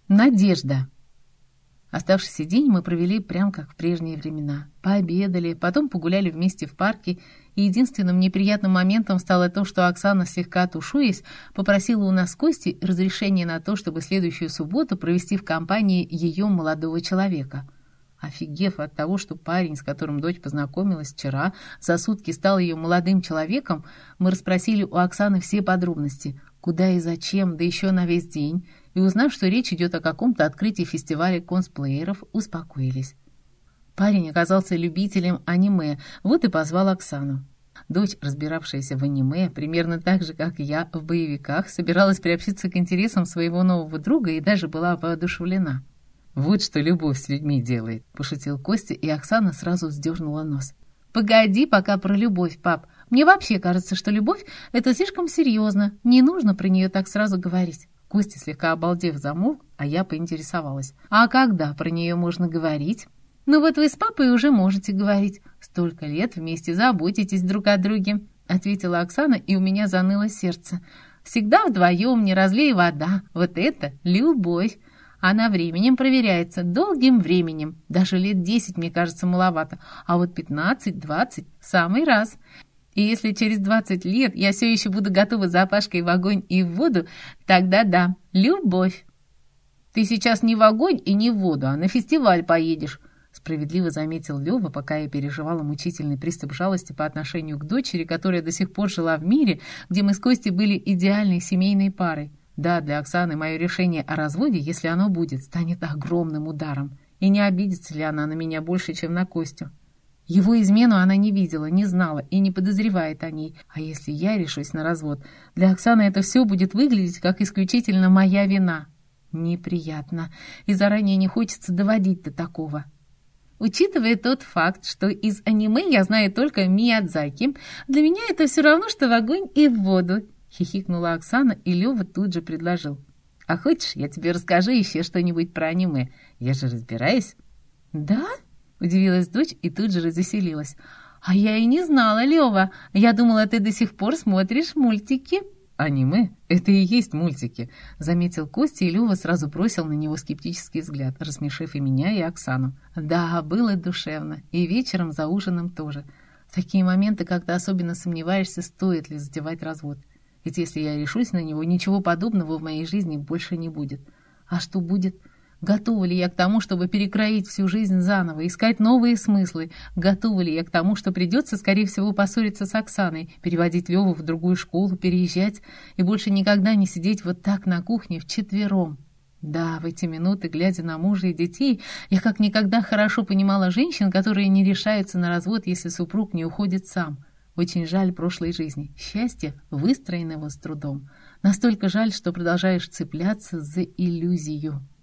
Надежда. Оставшийся день мы провели прям как в прежние времена. Пообедали, потом погуляли вместе в парке, и единственным неприятным моментом стало то, что Оксана, слегка тушуясь, попросила у нас с Костей разрешения на то, чтобы следующую субботу провести в компании ее молодого человека. Офигев от того, что парень, с которым дочь познакомилась вчера, за сутки стал ее молодым человеком, мы расспросили у Оксаны все подробности, куда и зачем, да еще на весь день, и, узнав, что речь идет о каком-то открытии фестиваля косплееров, успокоились. Парень оказался любителем аниме, вот и позвал Оксану. Дочь, разбиравшаяся в аниме, примерно так же, как и я, в боевиках, собиралась приобщиться к интересам своего нового друга и даже была воодушевлена. «Вот что любовь с людьми делает», — пошутил Костя, и Оксана сразу вздернула нос. «Погоди пока про любовь, пап. Мне вообще кажется, что любовь — это слишком серьезно. Не нужно про нее так сразу говорить». Костя, слегка обалдев, замолк, а я поинтересовалась. «А когда про нее можно говорить?» «Ну вот вы с папой уже можете говорить. Столько лет вместе заботитесь друг о друге», — ответила Оксана, и у меня заныло сердце. «Всегда вдвоем, не разлей вода. Вот это любовь. Она временем проверяется, долгим временем. Даже лет 10, мне кажется, маловато. А вот 15-20 в самый раз. И если через 20 лет я все еще буду готова за Пашкой в огонь и в воду, тогда да, любовь». «Ты сейчас не в огонь и не в воду, а на фестиваль поедешь», — справедливо заметил Лёва, пока я переживала мучительный приступ жалости по отношению к дочери, которая до сих пор жила в мире, где мы с Костей были идеальной семейной парой. Да, для Оксаны мое решение о разводе, если оно будет, станет огромным ударом. И не обидится ли она на меня больше, чем на Костю? Его измену она не видела, не знала и не подозревает о ней. А если я решусь на развод, для Оксаны это все будет выглядеть как исключительно моя вина. Неприятно. И заранее не хочется доводить до такого. Учитывая тот факт, что из аниме я знаю только Миядзаки, для меня это все равно, что в огонь и в воду. Хихикнула Оксана, и Лёва тут же предложил. «А хочешь, я тебе расскажу еще что-нибудь про аниме? Я же разбираюсь». «Да?» — удивилась дочь и тут же развеселилась. «А я и не знала, Лёва. Я думала, ты до сих пор смотришь мультики». «Аниме — это и есть мультики», — заметил Костя, и Лёва сразу бросил на него скептический взгляд, рассмешив и меня, и Оксану. Да, было душевно, и вечером за ужином тоже. В такие моменты, когда особенно сомневаешься, стоит ли затевать развод. Ведь если я решусь на него, ничего подобного в моей жизни больше не будет. А что будет? Готова ли я к тому, чтобы перекроить всю жизнь заново, искать новые смыслы? Готова ли я к тому, что придется, скорее всего, поссориться с Оксаной, переводить Леву в другую школу, переезжать и больше никогда не сидеть вот так на кухне вчетвером? Да, в эти минуты, глядя на мужа и детей, я как никогда хорошо понимала женщин, которые не решаются на развод, если супруг не уходит сам. Очень жаль прошлой жизни, счастья, выстроенного с трудом. Настолько жаль, что продолжаешь цепляться за иллюзию.